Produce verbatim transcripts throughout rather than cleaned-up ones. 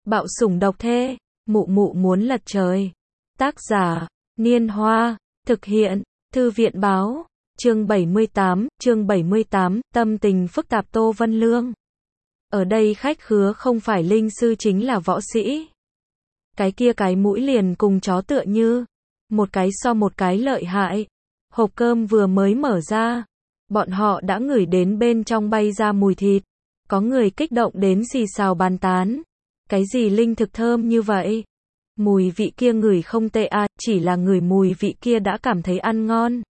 Bạo sủng độc thê, mụ mụ muốn lật trời. Tác giả, Niên Hoa, thực hiện, Thư viện báo, chương bảy mươi tám, chương bảy mươi tám, tâm tình phức tạp Tô Vân Lương. Ở đây khách khứa không phải linh sư chính là võ sĩ. Cái kia cái mũi liền cùng chó tựa như, một cái so một cái lợi hại. Hộp cơm vừa mới mở ra, bọn họ đã ngửi đến bên trong bay ra mùi thịt. Có người kích động đến xì xào bàn tán. Cái gì linh thực thơm như vậy? Mùi vị kia ngửi không tệ à, chỉ là ngửi mùi vị kia đã cảm thấy ăn ngon.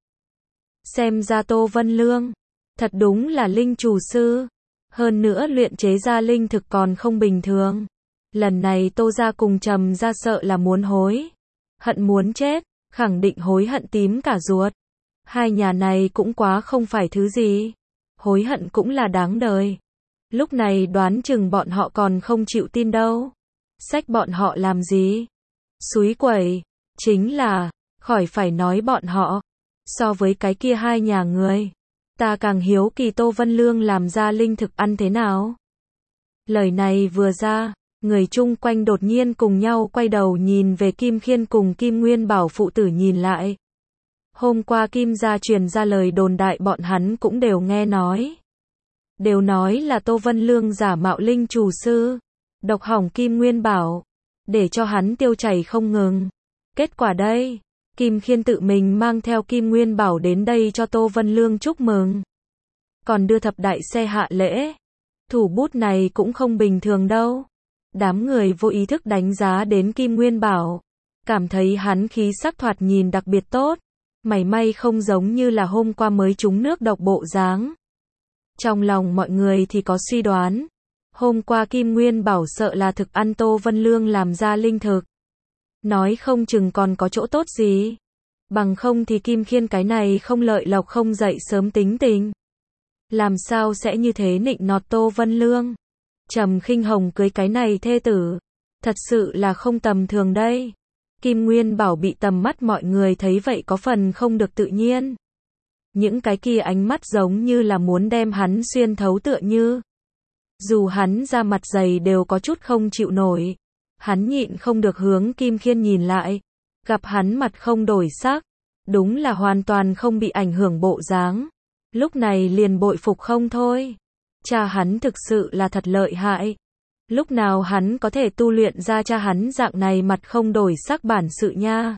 Xem ra Tô Vân Lương, thật đúng là linh chủ sư. Hơn nữa luyện chế ra linh thực còn không bình thường. Lần này Tô gia cùng Trầm gia sợ là muốn hối hận muốn chết, khẳng định hối hận tím cả ruột. Hai nhà này cũng quá không phải thứ gì. Hối hận cũng là đáng đời. Lúc này đoán chừng bọn họ còn không chịu tin đâu. Xách bọn họ làm gì? Xúi quẩy, chính là, khỏi phải nói bọn họ. So với cái kia hai nhà người, ta càng hiếu kỳ Tô Vân Lương làm ra linh thực ăn thế nào. Lời này vừa ra, người chung quanh đột nhiên cùng nhau quay đầu nhìn về Kim Khiên cùng Kim Nguyên Bảo phụ tử nhìn lại. Hôm qua Kim gia truyền ra lời đồn đại bọn hắn cũng đều nghe nói. Đều nói là Tô Vân Lương giả mạo linh chủ sư, độc hỏng Kim Nguyên Bảo, để cho hắn tiêu chảy không ngừng. Kết quả đây, Kim Khiên tự mình mang theo Kim Nguyên Bảo đến đây cho Tô Vân Lương chúc mừng. Còn đưa thập đại xe hạ lễ. Thủ bút này cũng không bình thường đâu. Đám người vô ý thức đánh giá đến Kim Nguyên Bảo, cảm thấy hắn khí sắc thoạt nhìn đặc biệt tốt, mảy may không giống như là hôm qua mới trúng nước độc bộ dáng. Trong lòng mọi người thì có suy đoán, hôm qua Kim Nguyên Bảo sợ là thực ăn Tô Vân Lương làm ra linh thực. Nói không chừng còn có chỗ tốt gì. Bằng không thì Kim Khiên cái này không lợi lộc không dậy sớm tính tình. Làm sao sẽ như thế nịnh nọt Tô Vân Lương. Trầm Khinh Hồng cưới cái này thê tử. Thật sự là không tầm thường đây. Kim Nguyên Bảo bị tầm mắt mọi người thấy vậy có phần không được tự nhiên. Những cái kia ánh mắt giống như là muốn đem hắn xuyên thấu tựa như. Dù hắn da mặt dày đều có chút không chịu nổi. Hắn nhịn không được hướng Kim Khiên nhìn lại. Gặp hắn mặt không đổi sắc. Đúng là hoàn toàn không bị ảnh hưởng bộ dáng. Lúc này liền bội phục không thôi. Cha hắn thực sự là thật lợi hại. Lúc nào hắn có thể tu luyện ra cha hắn dạng này mặt không đổi sắc bản sự nha.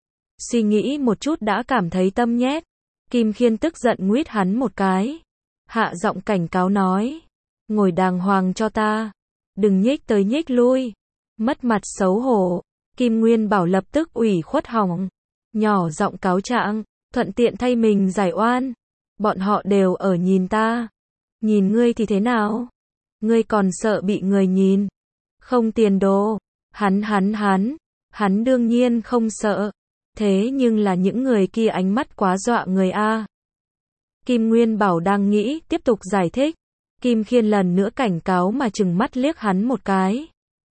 Suy nghĩ một chút đã cảm thấy tâm nhét. Kim Khiên tức giận nguyết hắn một cái. Hạ giọng cảnh cáo nói. Ngồi đàng hoàng cho ta. Đừng nhích tới nhích lui. Mất mặt xấu hổ. Kim Nguyên Bảo lập tức ủy khuất hỏng. Nhỏ giọng cáo trạng, thuận tiện thay mình giải oan. Bọn họ đều ở nhìn ta. Nhìn ngươi thì thế nào? Ngươi còn sợ bị người nhìn. Không tiền đồ. Hắn hắn hắn. Hắn đương nhiên không sợ. Thế nhưng là những người kia ánh mắt quá dọa người a. Kim Nguyên Bảo đang nghĩ tiếp tục giải thích. Kim Khiên lần nữa cảnh cáo mà chừng mắt liếc hắn một cái.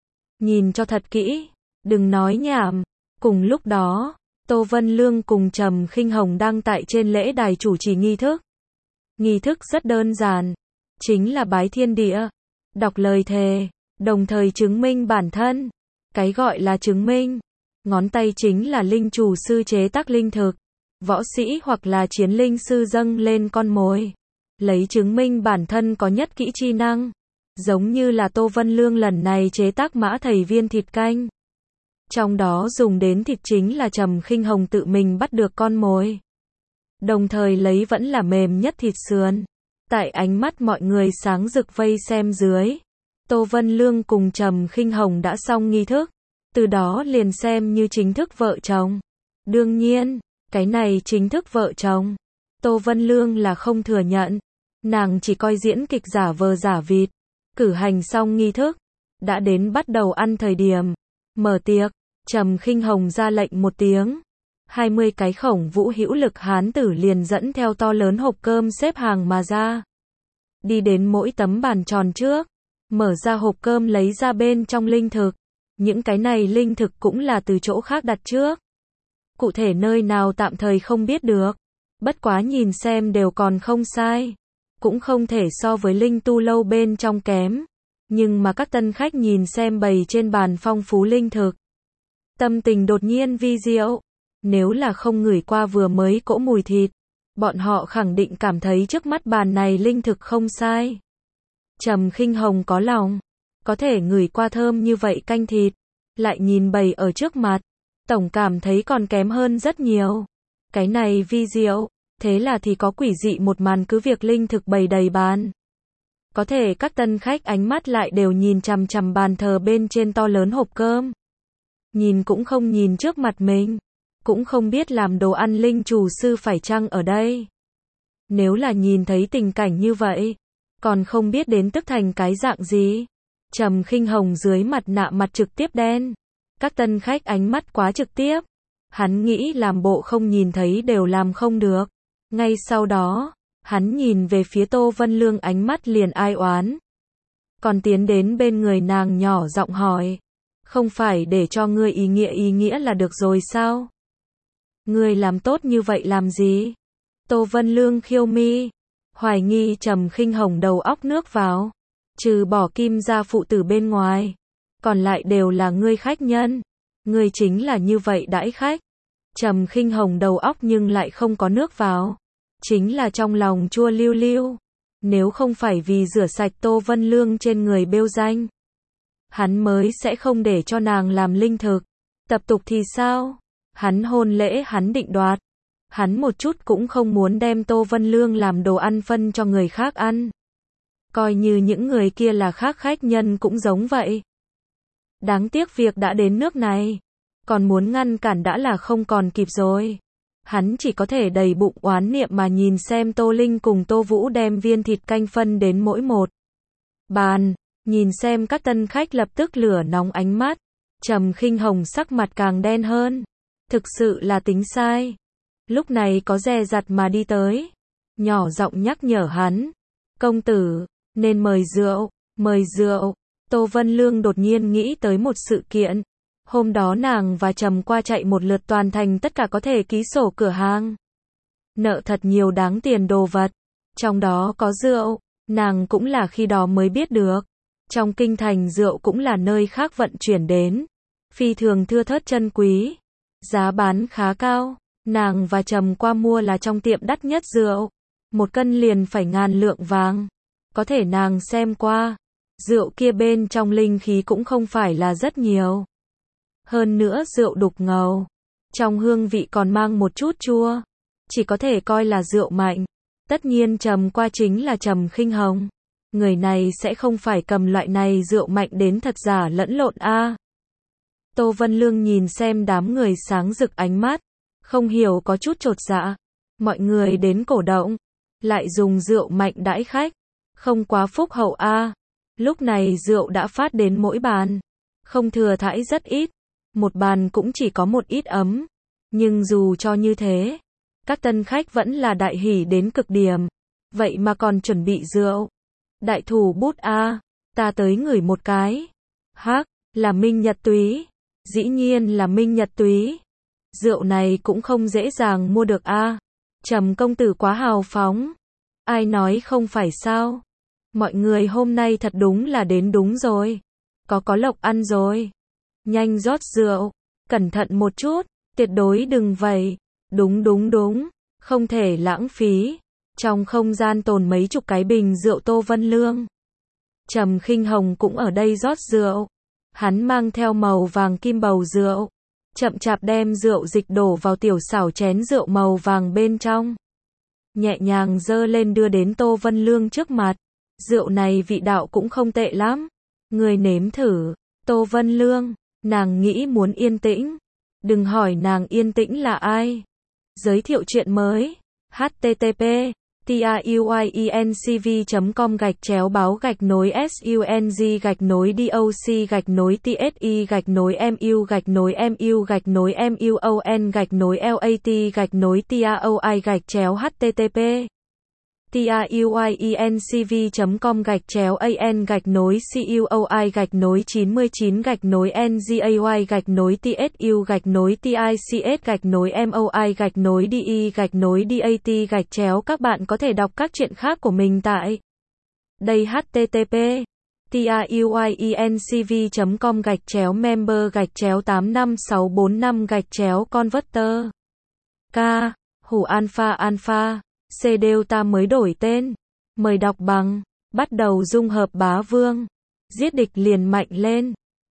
Nhìn cho thật kỹ. Đừng nói nhảm. Cùng lúc đó, Tô Vân Lương cùng Trầm Khinh Hồng đang tại trên lễ đài chủ trì nghi thức. Nghi thức rất đơn giản. Chính là bái thiên địa. Đọc lời thề. Đồng thời chứng minh bản thân. Cái gọi là chứng minh. Ngón tay chính là linh chủ sư chế tác linh thực. Võ sĩ hoặc là chiến linh sư dâng lên con mồi. Lấy chứng minh bản thân có nhất kỹ chi năng. Giống như là Tô Vân Lương lần này chế tác mã thầy viên thịt canh. Trong đó dùng đến thịt chính là Trầm Khinh Hồng tự mình bắt được con mồi. Đồng thời lấy vẫn là mềm nhất thịt sườn. Tại ánh mắt mọi người sáng rực vây xem dưới. Tô Vân Lương cùng Trầm Khinh Hồng đã xong nghi thức. Từ đó liền xem như chính thức vợ chồng. Đương nhiên, cái này chính thức vợ chồng. Tô Vân Lương là không thừa nhận. Nàng chỉ coi diễn kịch giả vờ giả vịt. Cử hành xong nghi thức. Đã đến bắt đầu ăn thời điểm. Mở tiệc. Trầm Khinh Hồng ra lệnh một tiếng. hai mươi cái khổng vũ hữu lực hán tử liền dẫn theo to lớn hộp cơm xếp hàng mà ra. Đi đến mỗi tấm bàn tròn trước. Mở ra hộp cơm lấy ra bên trong linh thực. Những cái này linh thực cũng là từ chỗ khác đặt trước. Cụ thể nơi nào tạm thời không biết được. Bất quá nhìn xem đều còn không sai. Cũng không thể so với linh tu lâu bên trong kém. Nhưng mà các tân khách nhìn xem bày trên bàn phong phú linh thực. Tâm tình đột nhiên vi diệu. Nếu là không ngửi qua vừa mới cỗ mùi thịt, bọn họ khẳng định cảm thấy trước mắt bàn này linh thực không sai. Trầm Khinh Hồng có lòng, có thể ngửi qua thơm như vậy canh thịt, lại nhìn bày ở trước mặt, tổng cảm thấy còn kém hơn rất nhiều. Cái này vi diệu, thế là thì có quỷ dị một màn cứ việc linh thực bày đầy bàn. Có thể các tân khách ánh mắt lại đều nhìn chằm chằm bàn thờ bên trên to lớn hộp cơm. Nhìn cũng không nhìn trước mặt mình, cũng không biết làm đồ ăn linh chủ sư phải chăng ở đây. Nếu là nhìn thấy tình cảnh như vậy, còn không biết đến tức thành cái dạng gì. Trầm Khinh Hồng dưới mặt nạ mặt trực tiếp đen. Các tân khách ánh mắt quá trực tiếp. Hắn nghĩ làm bộ không nhìn thấy đều làm không được. Ngay sau đó, hắn nhìn về phía Tô Vân Lương ánh mắt liền ai oán. Còn tiến đến bên người nàng nhỏ giọng hỏi. Không phải để cho ngươi ý nghĩa ý nghĩa là được rồi sao? Ngươi làm tốt như vậy làm gì? Tô Vân Lương khiêu mi. Hoài nghi Trầm Khinh Hồng đầu óc nước vào. Trừ bỏ Kim gia phụ tử bên ngoài. Còn lại đều là ngươi khách nhân. Ngươi chính là như vậy đãi khách. Trầm Khinh Hồng đầu óc nhưng lại không có nước vào. Chính là trong lòng chua liu liu. Nếu không phải vì rửa sạch Tô Vân Lương trên người bêu danh, hắn mới sẽ không để cho nàng làm linh thực. Tập tục thì sao? Hắn hôn lễ hắn định đoạt. Hắn một chút cũng không muốn đem Tô Vân Lương làm đồ ăn phân cho người khác ăn. Coi như những người kia là khác khách nhân cũng giống vậy. Đáng tiếc việc đã đến nước này. Còn muốn ngăn cản đã là không còn kịp rồi. Hắn chỉ có thể đầy bụng oán niệm mà nhìn xem Tô Linh cùng Tô Vũ đem viên thịt canh phân đến mỗi một bàn. Nhìn xem các tân khách lập tức lửa nóng ánh mắt. Trầm Khinh Hồng sắc mặt càng đen hơn. Thực sự là tính sai. Lúc này có dè dặt mà đi tới. Nhỏ giọng nhắc nhở hắn. Công tử, nên mời rượu, mời rượu. Tô Vân Lương đột nhiên nghĩ tới một sự kiện. Hôm đó nàng và Trầm qua chạy một lượt toàn thành tất cả có thể ký sổ cửa hàng. Nợ thật nhiều đáng tiền đồ vật. Trong đó có rượu. Nàng cũng là khi đó mới biết được. Trong kinh thành rượu cũng là nơi khác vận chuyển đến. Phi thường thưa thớt chân quý. Giá bán khá cao. Nàng và Trầm qua mua là trong tiệm đắt nhất rượu. Một cân liền phải ngàn lượng vàng. Có thể nàng xem qua. Rượu kia bên trong linh khí cũng không phải là rất nhiều. Hơn nữa rượu đục ngầu. Trong hương vị còn mang một chút chua. Chỉ có thể coi là rượu mạnh. Tất nhiên Trầm qua chính là Trầm Khinh Hồng. Người này sẽ không phải cầm loại này rượu mạnh đến thật giả lẫn lộn a. À. Tô Vân Lương nhìn xem đám người sáng rực ánh mắt. Không hiểu có chút chột dạ. Mọi người đến cổ động. Lại dùng rượu mạnh đãi khách. Không quá phúc hậu a. À. Lúc này rượu đã phát đến mỗi bàn. Không thừa thãi rất ít. Một bàn cũng chỉ có một ít ấm. Nhưng dù cho như thế, các tân khách vẫn là đại hỉ đến cực điểm. Vậy mà còn chuẩn bị rượu. Đại thủ bút a, à, ta tới ngửi một cái. Hắc, là Minh Nhật túy. Dĩ nhiên là Minh Nhật túy. Rượu này cũng không dễ dàng mua được a. À. Trầm công tử quá hào phóng. Ai nói không phải sao? Mọi người hôm nay thật đúng là đến đúng rồi. Có có lộc ăn rồi. Nhanh rót rượu. Cẩn thận một chút. Tuyệt đối đừng vậy. Đúng đúng đúng. Không thể lãng phí. Trong không gian tồn mấy chục cái bình rượu Tô Vân Lương. Trầm Khinh Hồng cũng ở đây rót rượu. Hắn mang theo màu vàng kim bầu rượu. Chậm chạp đem rượu dịch đổ vào tiểu xảo chén rượu màu vàng bên trong. Nhẹ nhàng dơ lên đưa đến Tô Vân Lương trước mặt. Rượu này vị đạo cũng không tệ lắm. Người nếm thử. Tô Vân Lương, nàng nghĩ muốn yên tĩnh. Đừng hỏi nàng yên tĩnh là ai. Giới thiệu chuyện mới. H T T P truyencv chấm com gạch chéo báo gạch nối sung gạch nối doc gạch nối tsi gạch nối mu gạch nối mu gạch nối muon gạch nối lat gạch nối taoi gạch chéo http truyencv chấm com gạch chéo an gạch nối cuoi gạch nối chín mươi chín gạch nối ngay gạch nối tsu gạch nối tics gạch nối moi gạch nối de gạch nối dat gạch chéo. Các bạn có thể đọc các chuyện khác của mình tại đây. H T T P tiuyinc chấm com gạch chéo member gạch chéo tám năm sáu bốn năm gạch chéo converter. K. Hủ alpha alpha. C. Delta mới đổi tên. Mời đọc bằng. Bắt đầu dung hợp bá vương. Giết địch liền mạnh lên.